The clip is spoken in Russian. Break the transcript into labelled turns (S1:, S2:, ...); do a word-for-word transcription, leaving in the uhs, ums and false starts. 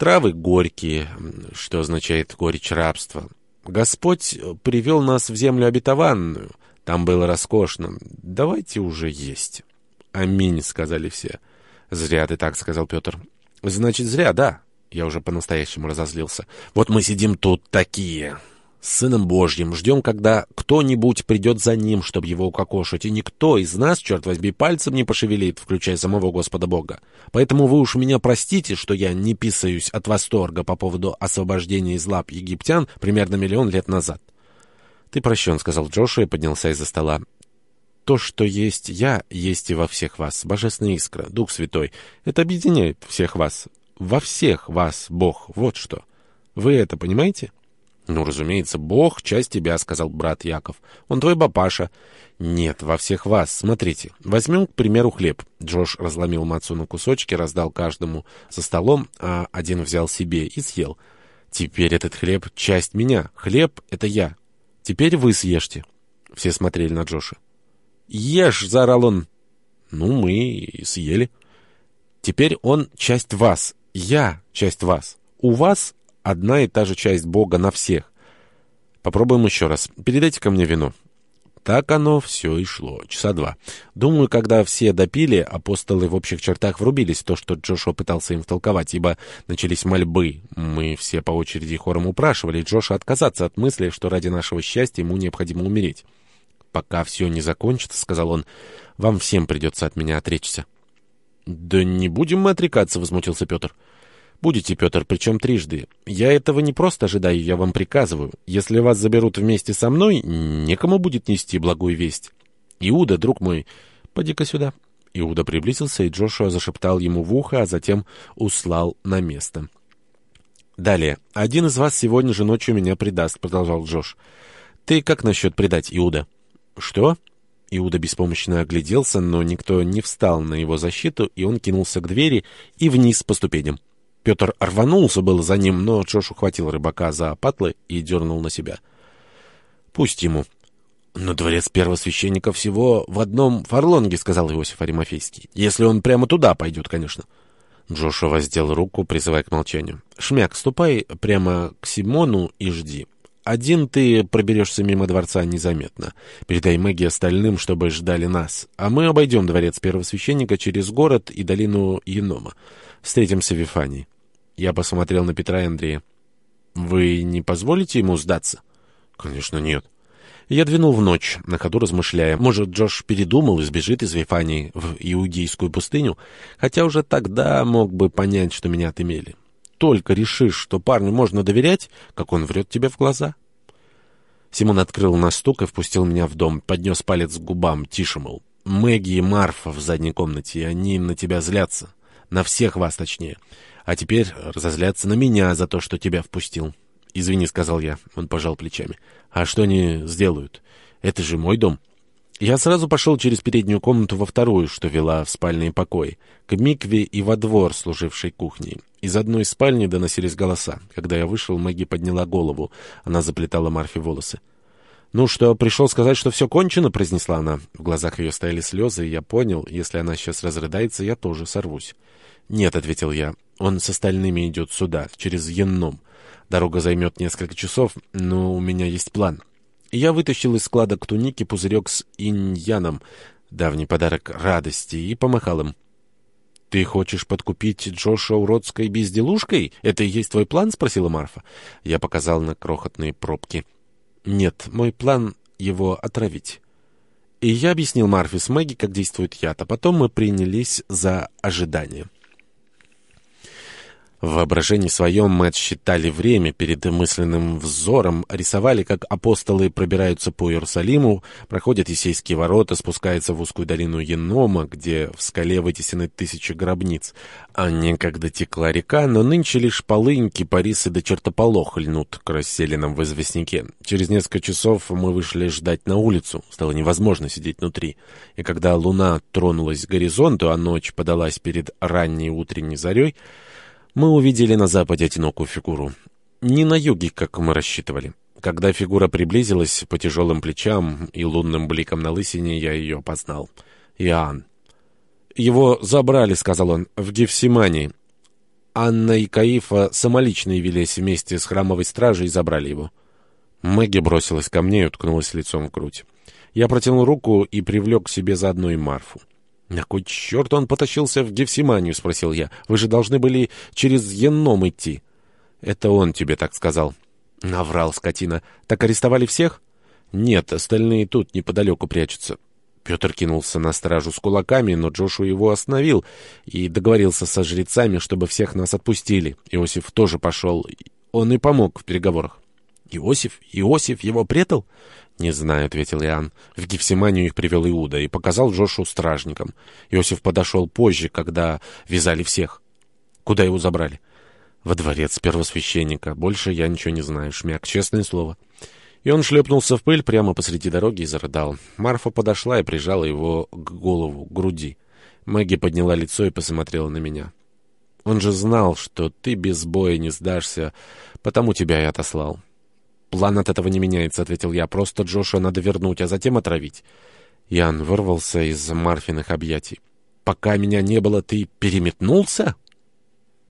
S1: Травы горькие, что означает горечь рабства. Господь привел нас в землю обетованную. Там было роскошно. Давайте уже есть. Аминь, сказали все. Зря ты так, сказал Петр. Значит, зря, да. Я уже по-настоящему разозлился. Вот мы сидим тут такие, с Сыном Божьим, ждем, когда кто-нибудь придет за Ним, чтобы Его укокошить, и никто из нас, черт возьми, пальцем не пошевелит, включая самого Господа Бога. Поэтому вы уж меня простите, что я не писаюсь от восторга по поводу освобождения из лап египтян примерно миллион лет назад. «Ты прощен», — сказал Джошуа и поднялся из-за стола. «То, что есть я, есть и во всех вас. Божественная искра, Дух Святой. Это объединяет всех вас. Во всех вас Бог. Вот что. Вы это понимаете?» «Ну, разумеется, Бог — часть тебя», — сказал брат Яков. «Он твой папаша». «Нет, во всех вас. Смотрите. Возьмем, к примеру, хлеб». Джош разломил мацу на кусочки, раздал каждому за столом, а один взял себе и съел. «Теперь этот хлеб — часть меня. Хлеб — это я. Теперь вы съешьте». Все смотрели на Джоша. «Ешь!» — заорал он. «Ну, мы и съели». «Теперь он часть вас. Я часть вас. У вас одна и та же часть Бога на всех. Попробуем еще раз. Передайте ко мне вино». Так оно все и шло. Часа два. Думаю, когда все допили, апостолы в общих чертах врубились в то, что Джошуа пытался им втолковать, ибо начались мольбы. Мы все по очереди хором упрашивали Джоша отказаться от мысли, что ради нашего счастья ему необходимо умереть. «Пока все не закончится, — сказал он, — вам всем придется от меня отречься». «Да не будем мы отрекаться, — возмутился Петр. «Будете, Петр, причем трижды. Я этого не просто ожидаю, я вам приказываю. Если вас заберут вместе со мной, некому будет нести благую весть. Иуда, друг мой, поди-ка сюда». Иуда приблизился, и Джошуа зашептал ему в ухо, а затем услал на место. «Далее. Один из вас сегодня же ночью меня предаст», — продолжал Джош. «Ты как насчет предать, Иуда?» «Что?» Иуда беспомощно огляделся, но никто не встал на его защиту, и он кинулся к двери и вниз по ступеням. Петр рванулся было за ним, но Джош ухватил рыбака за патлы и дернул на себя. «Пусть ему». «Но дворец первосвященника всего в одном фарлонге», — сказал Иосиф Аримафейский. «Если он прямо туда пойдет, конечно». Джошуа воздел руку, призывая к молчанию. «Шмяк, ступай прямо к Симону и жди. Один ты проберешься мимо дворца незаметно. Передай Мэгги остальным, чтобы ждали нас. А мы обойдем дворец первосвященника через город и долину Енома. Встретимся в Вифании». Я посмотрел на Петра и Андрея. «Вы не позволите ему сдаться?» «Конечно, нет». Я двинул в ночь, на ходу размышляя. Может, Джош передумал и сбежит из Вифании в Иудейскую пустыню, хотя уже тогда мог бы понять, что меня отымели. Только решишь, что парню можно доверять, как он врет тебе в глаза. Симон открыл на стук и впустил меня в дом, поднес палец к губам, тише, мол. «Мэгги и Марфа в задней комнате, они на тебя злятся. На всех вас, точнее. А теперь разозлятся на меня за то, что тебя впустил». «Извини», — сказал я. Он пожал плечами. «А что они сделают? Это же мой дом». Я сразу пошел через переднюю комнату во вторую, что вела в спальные покои, к микве и во двор, служившей кухней. Из одной спальни доносились голоса. Когда я вышел, Мэгги подняла голову. Она заплетала Марфе волосы. «Ну что, пришел сказать, что все кончено?» — произнесла она. В глазах ее стояли слезы, и я понял, если она сейчас разрыдается, я тоже сорвусь. «Нет», — ответил я, — «он с остальными идет сюда, через Енном. Дорога займет несколько часов, но у меня есть план». И я вытащил из складок туники пузырек с иньяном, давний подарок радости, и помахал им. «Ты хочешь подкупить Джоша уродской безделушкой? Это и есть твой план?» — спросила Марфа. Я показал на крохотные пробки. «Нет, мой план — его отравить». И я объяснил Марфе с Мэгги, как действует яд, а потом мы принялись за ожидание. В воображении своем мы отсчитали время перед мысленным взором, рисовали, как апостолы пробираются по Иерусалиму, проходят Есейские ворота, спускаются в узкую долину Енома, где в скале вытесены тысячи гробниц. А некогда текла река, но нынче лишь полынь, кипарисы да чертополох льнут к расселенным в известняке. Через несколько часов мы вышли ждать на улицу. Стало невозможно сидеть внутри. И когда луна тронулась к горизонту, а ночь подалась перед ранней утренней зарей, мы увидели на западе одинокую фигуру. Не на юге, как мы рассчитывали. Когда фигура приблизилась по тяжелым плечам и лунным бликам на лысине, я ее опознал. Иоанн. «Его забрали», — сказал он, — «в Гефсимании». Анна и Каифа самолично явились вместе с храмовой стражей и забрали его. Мэгги бросилась ко мне и уткнулась лицом в грудь. Я протянул руку и привлек к себе заодно и Марфу. «На кой черт он потащился в Гефсиманию?» — спросил я. «Вы же должны были через Енном идти». «Это он тебе так сказал». «Наврал, скотина. Так арестовали всех?» «Нет, остальные тут неподалеку прячутся». Петр кинулся на стражу с кулаками, но Джошуа его остановил и договорился со жрецами, чтобы всех нас отпустили. Иосиф тоже пошел. Он и помог в переговорах. «Иосиф? Иосиф его предал?» «Не знаю», — ответил Иоанн. «В Гефсиманию их привел Иуда и показал Джошуа стражникам. Иосиф подошел позже, когда вязали всех». «Куда его забрали?» «Во дворец первосвященника. Больше я ничего не знаю, Шмяк, честное слово». И он шлепнулся в пыль прямо посреди дороги и зарыдал. Марфа подошла и прижала его к голову, к груди. Мэгги подняла лицо и посмотрела на меня. «Он же знал, что ты без боя не сдашься, потому тебя и отослал». «План от этого не меняется», — ответил я. «Просто Джошуа надо вернуть, а затем отравить». Ян вырвался из Марфиных объятий. «Пока меня не было, ты переметнулся?»